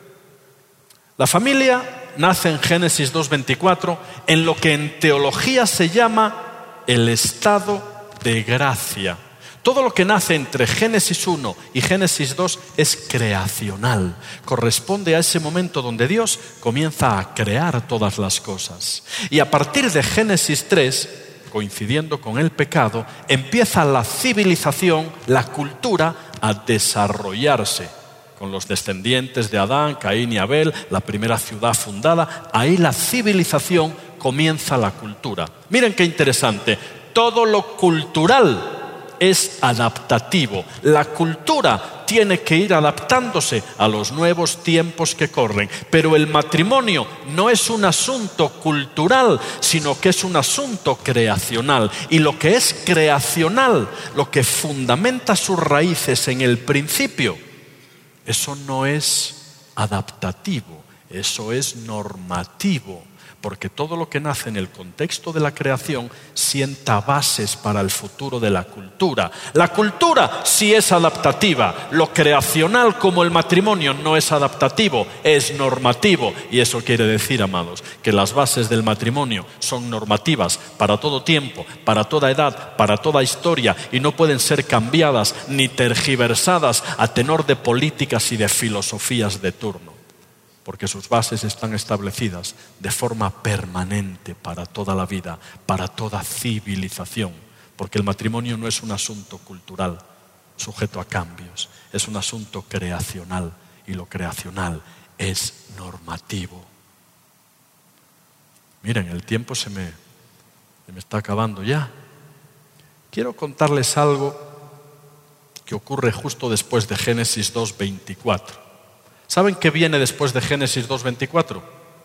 la familia nace en Génesis 2:24 en lo que en teología se llama el estado de gracia. Todo lo que nace entre Génesis 1 y Génesis 2 es creacional. Corresponde a ese momento donde Dios comienza a crear todas las cosas. Y a partir de Génesis 3, coincidiendo con el pecado, empieza la civilización, la cultura, a desarrollarse. Con los descendientes de Adán, Caín y Abel, la primera ciudad fundada, ahí la civilización comienza la cultura. Miren qué interesante, todo lo cultural es adaptativo. La cultura tiene que ir adaptándose a los nuevos tiempos que corren. Pero el matrimonio no es un asunto cultural, sino que es un asunto creacional. Y lo que es creacional, lo que fundamenta sus raíces en el principio, eso no es adaptativo, Eso es normativo, porque todo lo que nace en el contexto de la creación sienta bases para el futuro de la cultura. La cultura sí es adaptativa, lo creacional como el matrimonio no es adaptativo, es normativo. Y eso quiere decir, amados, que las bases del matrimonio son normativas para todo tiempo, para toda edad, para toda historia, y no pueden ser cambiadas ni tergiversadas a tenor de políticas y de filosofías de turno, porque sus bases están establecidas de forma permanente para toda la vida, para toda civilización, porque el matrimonio no es un asunto cultural sujeto a cambios, es un asunto creacional, y lo creacional es normativo. Miren, el tiempo se me está acabando ya. Quiero contarles algo que ocurre justo después de Génesis 2:24. ¿Saben qué viene después de Génesis 2:24?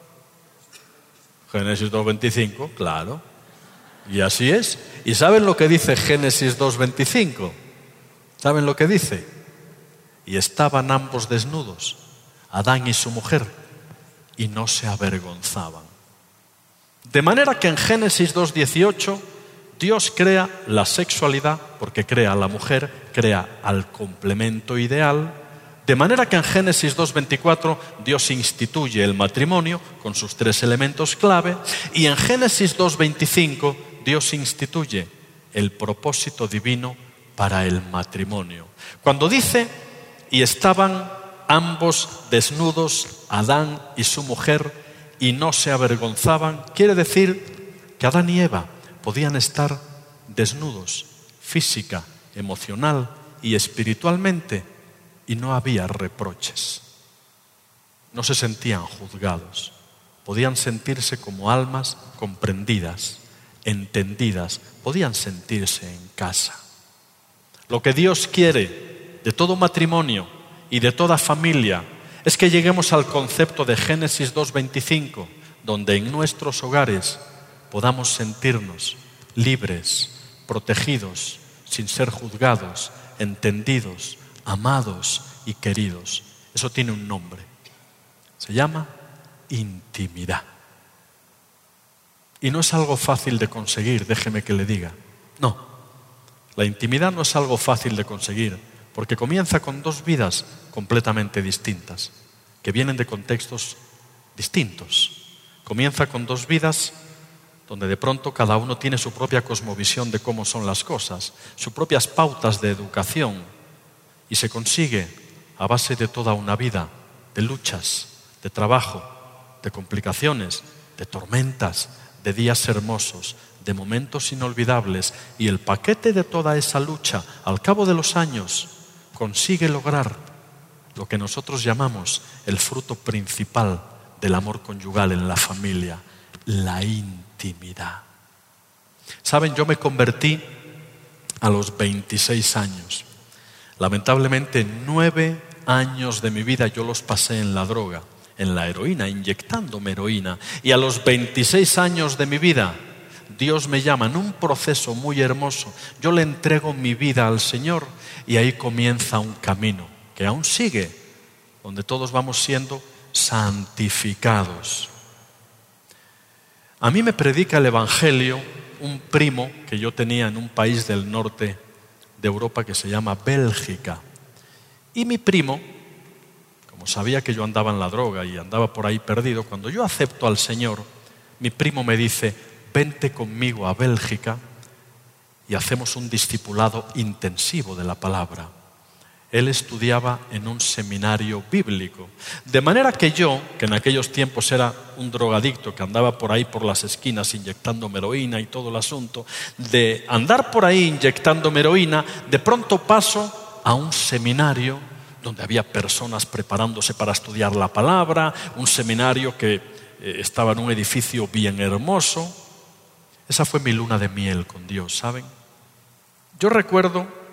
Génesis 2:25, claro. Y así es. ¿Y saben lo que dice Génesis 2:25? ¿Saben lo que dice? Y estaban ambos desnudos, Adán y su mujer, y no se avergonzaban. De manera que en Génesis 2:18 Dios crea la sexualidad, porque crea a la mujer, crea al complemento ideal. De manera que en Génesis 2:24 Dios instituye el matrimonio con sus 3 elementos clave, y en Génesis 2:25 Dios instituye el propósito divino para el matrimonio. Cuando dice, y estaban ambos desnudos, Adán y su mujer, y no se avergonzaban, quiere decir que Adán y Eva podían estar desnudos, física, emocional y espiritualmente, y no había reproches. No se sentían juzgados. Podían sentirse como almas comprendidas, entendidas. Podían sentirse en casa. Lo que Dios quiere de todo matrimonio y de toda familia es que lleguemos al concepto de Génesis 2:25, donde en nuestros hogares podamos sentirnos libres, protegidos, sin ser juzgados, entendidos, amados y queridos. Eso tiene un nombre. Se llama intimidad. Y no es algo fácil de conseguir, déjeme que le diga. No, la intimidad no es algo fácil de conseguir, porque comienza con 2 vidas completamente distintas, que vienen de contextos distintos. Comienza con 2 vidas donde de pronto cada uno tiene su propia cosmovisión de cómo son las cosas, sus propias pautas de educación. Y se consigue a base de toda una vida de luchas, de trabajo, de complicaciones, de tormentas, de días hermosos, de momentos inolvidables. Y el paquete de toda esa lucha, al cabo de los años, consigue lograr lo que nosotros llamamos el fruto principal del amor conyugal en la familia, la intimidad. Saben, yo me convertí a los 26 años. Lamentablemente 9 años de mi vida yo los pasé en la droga, en la heroína, inyectándome heroína. Y a los 26 años de mi vida, Dios me llama en un proceso muy hermoso. Yo le entrego mi vida al Señor y ahí comienza un camino que aún sigue, donde todos vamos siendo santificados. A mí me predica el Evangelio un primo que yo tenía en un país del norte de Europa que se llama Bélgica. Y mi primo, como sabía que yo andaba en la droga y andaba por ahí perdido, cuando yo acepto al Señor, mi primo me dice: vente conmigo a Bélgica y hacemos un discipulado intensivo de la palabra. Él estudiaba en un seminario bíblico. De manera que yo, que en aquellos tiempos era un drogadicto que andaba por ahí por las esquinas inyectando heroína y todo el asunto, de andar por ahí inyectando heroína, de pronto paso a un seminario donde había personas preparándose para estudiar la palabra, un seminario que estaba en un edificio bien hermoso. Esa fue mi luna de miel con Dios, ¿saben? Yo recuerdo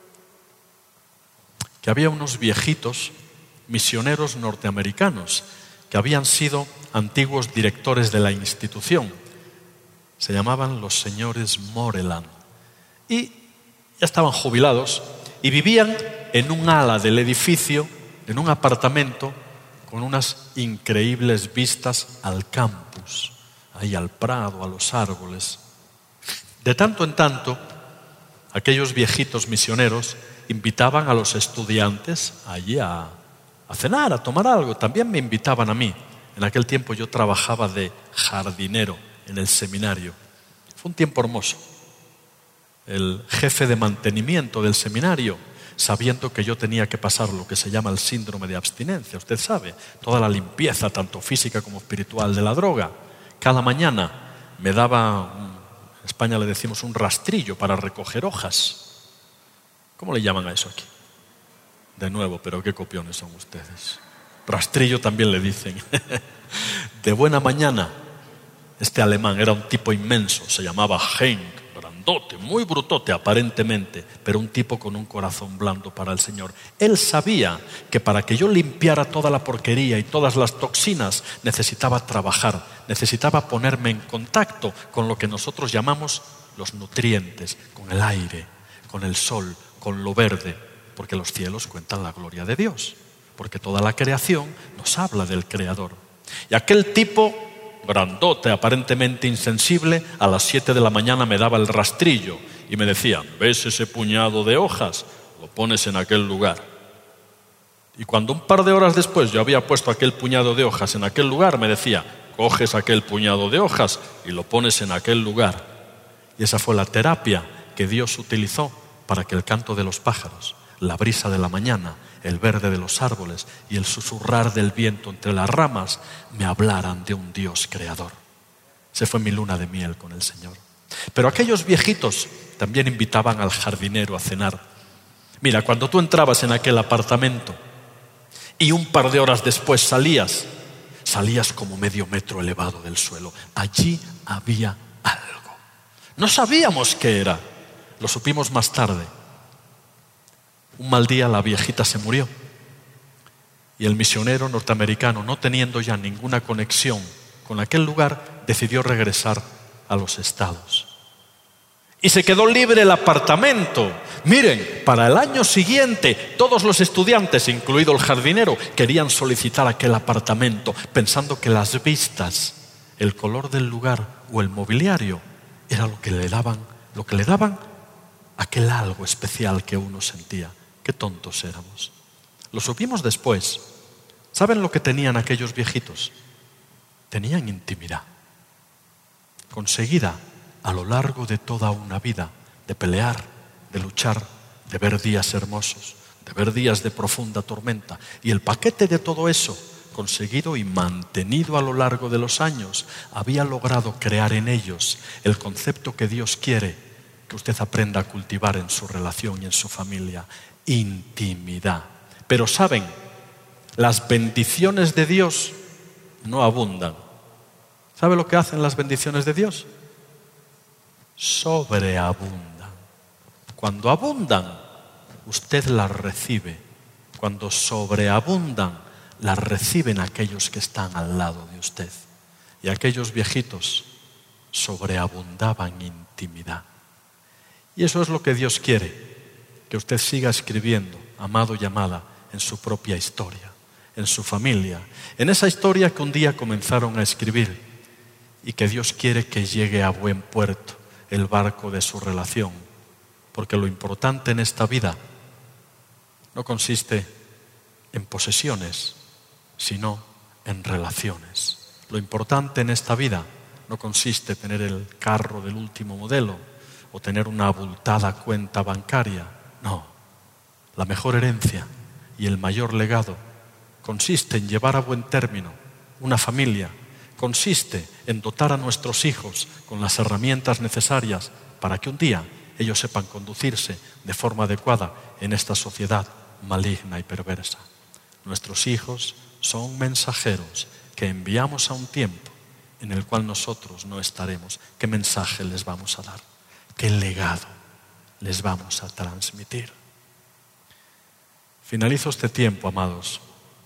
que había unos viejitos misioneros norteamericanos que habían sido antiguos directores de la institución. Se llamaban los señores Moreland y ya estaban jubilados y vivían en un ala del edificio, en un apartamento con unas increíbles vistas al campus, ahí al prado, a los árboles. De tanto en tanto, aquellos viejitos misioneros invitaban a los estudiantes allí a cenar, a tomar algo. También me invitaban a mí. En aquel tiempo yo trabajaba de jardinero en el seminario. Fue un tiempo hermoso. El jefe de mantenimiento del seminario, sabiendo que yo tenía que pasar lo que se llama el síndrome de abstinencia, usted sabe, toda la limpieza, tanto física como espiritual, de la droga, cada mañana me daba, en España le decimos un rastrillo para recoger hojas. ¿Cómo le llaman a eso aquí? De nuevo, pero qué copiones son ustedes. Rastrillo también le dicen. De buena mañana, este alemán era un tipo inmenso, se llamaba Henk, grandote, muy brutote aparentemente, pero un tipo con un corazón blando para el Señor. Él sabía que para que yo limpiara toda la porquería y todas las toxinas necesitaba trabajar, necesitaba ponerme en contacto con lo que nosotros llamamos los nutrientes, con el aire, con el sol, con lo verde, porque los cielos cuentan la gloria de Dios, porque toda la creación nos habla del Creador. Y aquel tipo grandote, aparentemente insensible, a las 7 de la mañana me daba el rastrillo y me decía: ¿ves ese puñado de hojas? Lo pones en aquel lugar. Y cuando un par de horas después yo había puesto aquel puñado de hojas en aquel lugar, me decía: coges aquel puñado de hojas y lo pones en aquel lugar. Y esa fue la terapia que Dios utilizó para que el canto de los pájaros, la brisa de la mañana, el verde de los árboles y el susurrar del viento entre las ramas me hablaran de un Dios creador. Se fue mi luna de miel con el Señor. Pero aquellos viejitos también invitaban al jardinero a cenar. Mira, cuando tú entrabas en aquel apartamento y un par de horas después salías como medio metro elevado del suelo. Allí había algo. No sabíamos qué era, lo supimos más tarde. Un mal día la viejita se murió y el misionero norteamericano, no teniendo ya ninguna conexión con aquel lugar, decidió regresar a los Estados. Y se quedó libre el apartamento. Miren, para el año siguiente todos los estudiantes, incluido el jardinero, querían solicitar aquel apartamento, pensando que las vistas, el color del lugar o el mobiliario era lo que le daban aquel algo especial que uno sentía. Qué tontos éramos. Lo supimos después. ¿Saben lo que tenían aquellos viejitos? Tenían intimidad, conseguida a lo largo de toda una vida, de pelear, de luchar, de ver días hermosos, de ver días de profunda tormenta. Y el paquete de todo eso, conseguido y mantenido a lo largo de los años, había logrado crear en ellos el concepto que Dios quiere que usted aprenda a cultivar en su relación y en su familia: intimidad. Pero saben, las bendiciones de Dios no abundan. ¿Sabe lo que hacen las bendiciones de Dios? Sobreabundan. Cuando abundan, usted las recibe. Cuando sobreabundan, las reciben aquellos que están al lado de usted. Y aquellos viejitos sobreabundaban intimidad. Y eso es lo que Dios quiere, que usted siga escribiendo, amado y amada, en su propia historia, en su familia, en esa historia que un día comenzaron a escribir y que Dios quiere que llegue a buen puerto, el barco de su relación. Porque lo importante en esta vida no consiste en posesiones, sino en relaciones. Lo importante en esta vida no consiste en tener el carro del último modelo o tener una abultada cuenta bancaria. No, la mejor herencia y el mayor legado consiste en llevar a buen término una familia, consiste en dotar a nuestros hijos con las herramientas necesarias para que un día ellos sepan conducirse de forma adecuada en esta sociedad maligna y perversa. Nuestros hijos son mensajeros que enviamos a un tiempo en el cual nosotros no estaremos. ¿Qué mensaje les vamos a dar? ¿Qué legado les vamos a transmitir? Finalizo este tiempo, amados,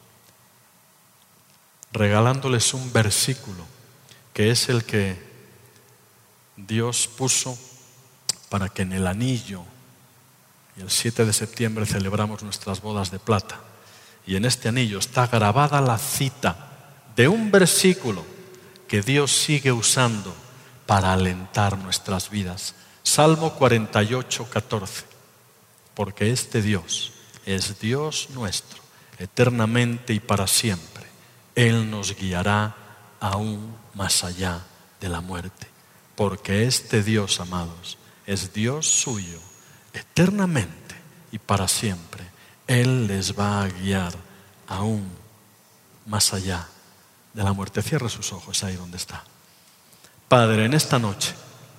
regalándoles un versículo que es el que Dios puso para que en el anillo, y el 7 de septiembre celebramos nuestras bodas de plata, Y en este anillo está grabada la cita de un versículo que Dios sigue usando para alentar nuestras vidas. Salmo 48, 14. Porque este Dios es Dios nuestro, eternamente y para siempre. Él nos guiará aún más allá de la muerte. Porque este Dios, amados, es Dios suyo, eternamente y para siempre. Él les va a guiar aún más allá de la muerte. Cierre sus ojos ahí donde está. Padre, en esta noche,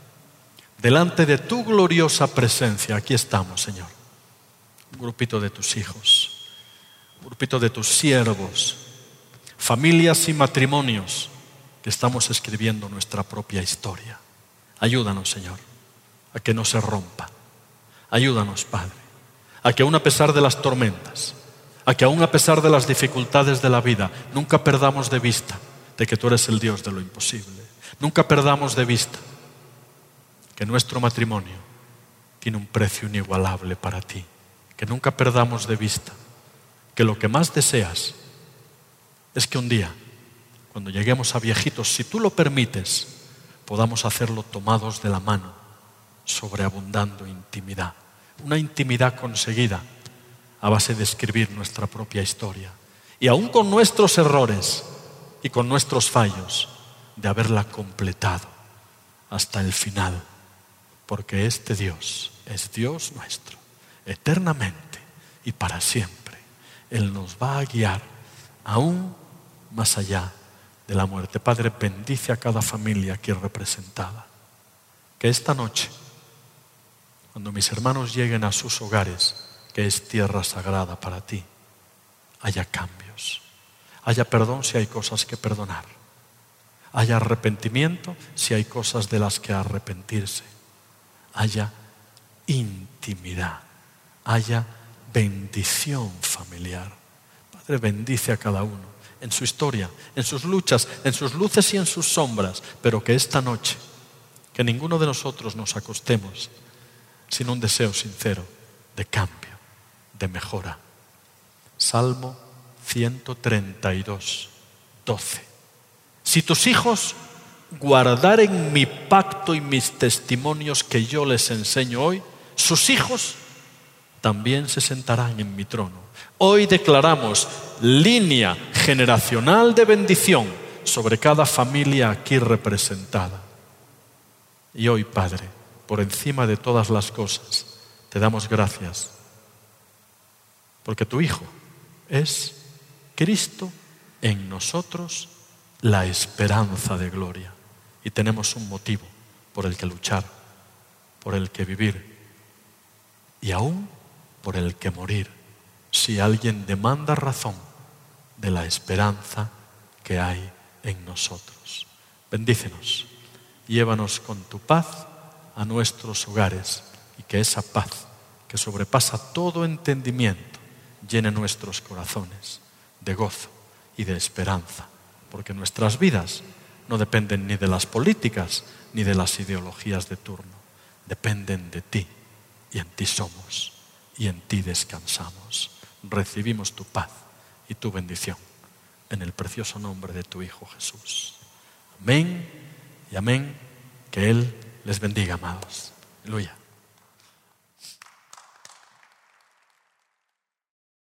delante de tu gloriosa presencia, aquí estamos, Señor. Un grupito de tus hijos, un grupito de tus siervos, familias y matrimonios que estamos escribiendo nuestra propia historia. Ayúdanos, Señor, a que no se rompa. Ayúdanos, Padre, a que aún a pesar de las tormentas, a que aún a pesar de las dificultades de la vida, nunca perdamos de vista de que tú eres el Dios de lo imposible. Nunca perdamos de vista que nuestro matrimonio tiene un precio inigualable para ti. Que nunca perdamos de vista que lo que más deseas es que un día, cuando lleguemos a viejitos, si tú lo permites, podamos hacerlo tomados de la mano, sobreabundando intimidad. Una intimidad conseguida a base de escribir nuestra propia historia. Y aún con nuestros errores y con nuestros fallos, de haberla completado hasta el final. Porque este Dios es Dios nuestro, eternamente y para siempre. Él nos va a guiar aún más allá de la muerte. Padre, bendice a cada familia aquí representada. Que esta noche, cuando mis hermanos lleguen a sus hogares, que es tierra sagrada para ti, haya cambios, haya perdón si hay cosas que perdonar, haya arrepentimiento si hay cosas de las que arrepentirse, haya intimidad, haya bendición familiar. Padre, bendice a cada uno en su historia, en sus luchas, en sus luces y en sus sombras, pero que esta noche, que ninguno de nosotros nos acostemos sin un deseo sincero de cambio, de mejora. Salmo 132, 12. Si tus hijos guardaren mi pacto y mis testimonios que yo les enseño hoy, sus hijos también se sentarán en mi trono. Hoy declaramos línea generacional de bendición sobre cada familia aquí representada. Y hoy, Padre, por encima de todas las cosas, te damos gracias porque tu Hijo es Cristo en nosotros, la esperanza de gloria. Y tenemos un motivo por el que luchar, por el que vivir y aún por el que morir, si alguien demanda razón de la esperanza que hay en nosotros. Bendícenos, llévanos con tu paz a nuestros hogares y que esa paz que sobrepasa todo entendimiento llene nuestros corazones de gozo y de esperanza, porque nuestras vidas no dependen ni de las políticas ni de las ideologías de turno, dependen de ti, y en ti somos y en ti descansamos. Recibimos tu paz y tu bendición en el precioso nombre de tu Hijo Jesús. Amén y amén. Que Él les bendiga, amados. Aleluya.